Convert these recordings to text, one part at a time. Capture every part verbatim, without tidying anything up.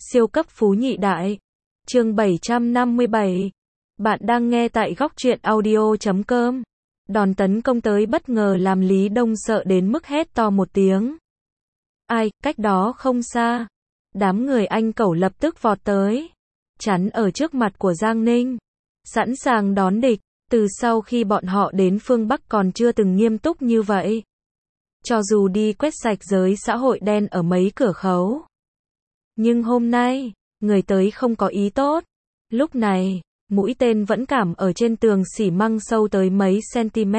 Siêu cấp phú nhị đại. Chương bảy trăm năm mươi bảy. Bạn đang nghe tại góc truyện audio chấm com. Đòn tấn công tới bất ngờ làm Lý Đông sợ đến mức hét to một tiếng. Ai, cách đó không xa. Đám người Anh Cẩu lập tức vọt tới, chắn ở trước mặt của Giang Ninh, sẵn sàng đón địch. Từ sau khi bọn họ đến phương Bắc còn chưa từng nghiêm túc như vậy. Cho dù đi quét sạch giới xã hội đen ở mấy cửa khẩu. Nhưng hôm nay, người tới không có ý tốt. Lúc này, mũi tên vẫn cảm ở trên tường xi măng sâu tới mấy cm.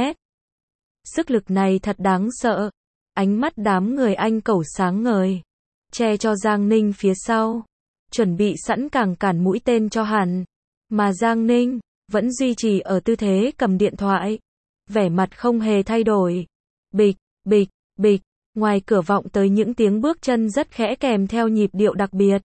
Sức lực này thật đáng sợ. Ánh mắt đám người Anh Cẩu sáng ngời, che cho Giang Ninh phía sau, chuẩn bị sẵn càng cản mũi tên cho hắn. Mà Giang Ninh vẫn duy trì ở tư thế cầm điện thoại, vẻ mặt không hề thay đổi. Bịch, bịch, bịch, ngoài cửa vọng tới những tiếng bước chân rất khẽ kèm theo nhịp điệu đặc biệt.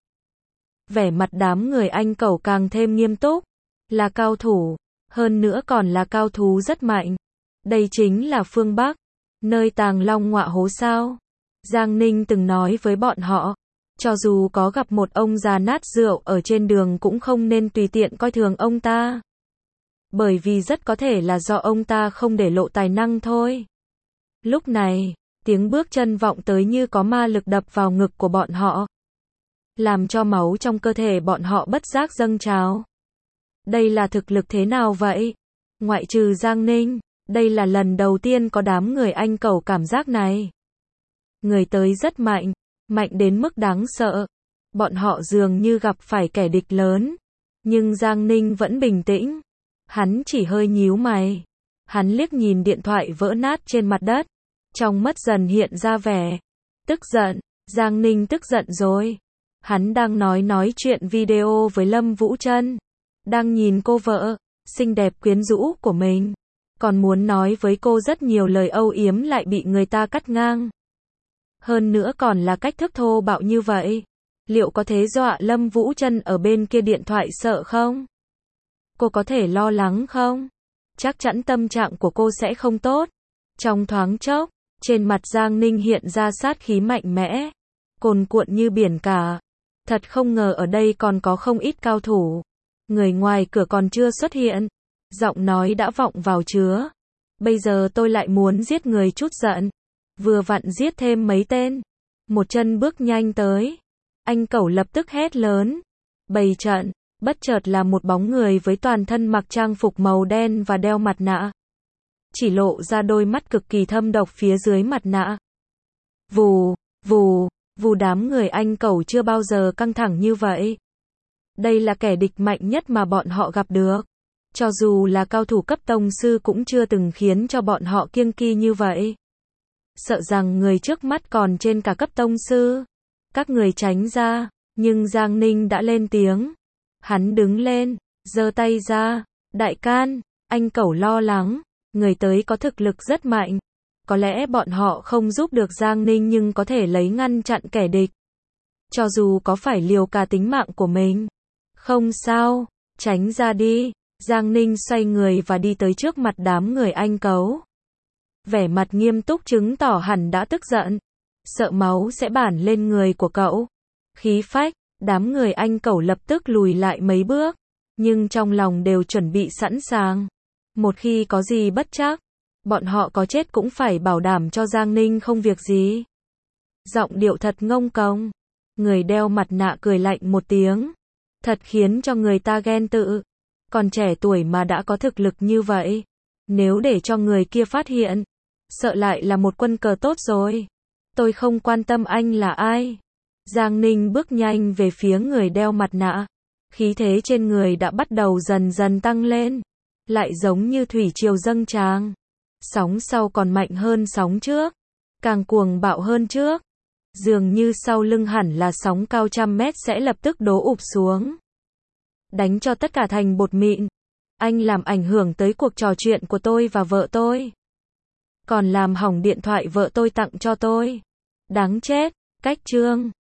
Vẻ mặt đám người Anh Cẩu càng thêm nghiêm túc, là cao thủ, hơn nữa còn là cao thú rất mạnh. Đây chính là phương Bắc, nơi tàng long ngọa hố sao. Giang Ninh từng nói với bọn họ, cho dù có gặp một ông già nát rượu ở trên đường cũng không nên tùy tiện coi thường ông ta. Bởi vì rất có thể là do ông ta không để lộ tài năng thôi. Lúc này, tiếng bước chân vọng tới như có ma lực đập vào ngực của bọn họ, làm cho máu trong cơ thể bọn họ bất giác dâng trào. Đây là thực lực thế nào vậy? Ngoại trừ Giang Ninh, đây là lần đầu tiên có đám người Anh Cẩu cảm giác này. Người tới rất mạnh, mạnh đến mức đáng sợ. Bọn họ dường như gặp phải kẻ địch lớn. Nhưng Giang Ninh vẫn bình tĩnh. Hắn chỉ hơi nhíu mày. Hắn liếc nhìn điện thoại vỡ nát trên mặt đất. Trong mắt dần hiện ra vẻ tức giận. Giang Ninh tức giận rồi. Hắn đang nói nói chuyện video với Lâm Vũ Trân. Đang nhìn cô vợ xinh đẹp quyến rũ của mình. Còn muốn nói với cô rất nhiều lời âu yếm lại bị người ta cắt ngang. Hơn nữa còn là cách thức thô bạo như vậy. Liệu có thế dọa Lâm Vũ Trân ở bên kia điện thoại sợ không? Cô có thể lo lắng không? Chắc chắn tâm trạng của cô sẽ không tốt. Trong thoáng chốc, trên mặt Giang Ninh hiện ra sát khí mạnh mẽ, cuồn cuộn như biển cả. Thật không ngờ ở đây còn có không ít cao thủ. Người ngoài cửa còn chưa xuất hiện, giọng nói đã vọng vào chứa. Bây giờ tôi lại muốn giết người chút giận. Vừa vặn giết thêm mấy tên. Một chân bước nhanh tới. Anh Cẩu lập tức hét lớn. Bày trận. Bất chợt là một bóng người với toàn thân mặc trang phục màu đen và đeo mặt nạ. Chỉ lộ ra đôi mắt cực kỳ thâm độc phía dưới mặt nạ. Vù, vù, vù đám người Anh Cẩu chưa bao giờ căng thẳng như vậy. Đây là kẻ địch mạnh nhất mà bọn họ gặp được. Cho dù là cao thủ cấp tông sư cũng chưa từng khiến cho bọn họ kiêng kỵ như vậy. Sợ rằng người trước mắt còn trên cả cấp tông sư. Các người tránh ra, nhưng Giang Ninh đã lên tiếng. Hắn đứng lên, giơ tay ra. Đại can, Anh Cẩu lo lắng. Người tới có thực lực rất mạnh. Có lẽ bọn họ không giúp được Giang Ninh nhưng có thể lấy ngăn chặn kẻ địch. Cho dù có phải liều cả tính mạng của mình. Không sao, tránh ra đi. Giang Ninh xoay người và đi tới trước mặt đám người Anh Cẩu. Vẻ mặt nghiêm túc chứng tỏ hẳn đã tức giận. Sợ máu sẽ bản lên người của cậu. Khí phách, đám người Anh Cẩu lập tức lùi lại mấy bước. Nhưng trong lòng đều chuẩn bị sẵn sàng. Một khi có gì bất trắc, bọn họ có chết cũng phải bảo đảm cho Giang Ninh không việc gì. Giọng điệu thật ngông cuồng. Người đeo mặt nạ cười lạnh một tiếng. Thật khiến cho người ta ghen tị. Còn trẻ tuổi mà đã có thực lực như vậy. Nếu để cho người kia phát hiện, sợ lại là một quân cờ tốt rồi. Tôi không quan tâm anh là ai. Giang Ninh bước nhanh về phía người đeo mặt nạ. Khí thế trên người đã bắt đầu dần dần tăng lên. Lại giống như thủy triều dâng tràn. Sóng sau còn mạnh hơn sóng trước. Càng cuồng bạo hơn trước. Dường như sau lưng hẳn là sóng cao trăm mét sẽ lập tức đổ ụp xuống. Đánh cho tất cả thành bột mịn. Anh làm ảnh hưởng tới cuộc trò chuyện của tôi và vợ tôi. Còn làm hỏng điện thoại vợ tôi tặng cho tôi. Đáng chết. Cách chương.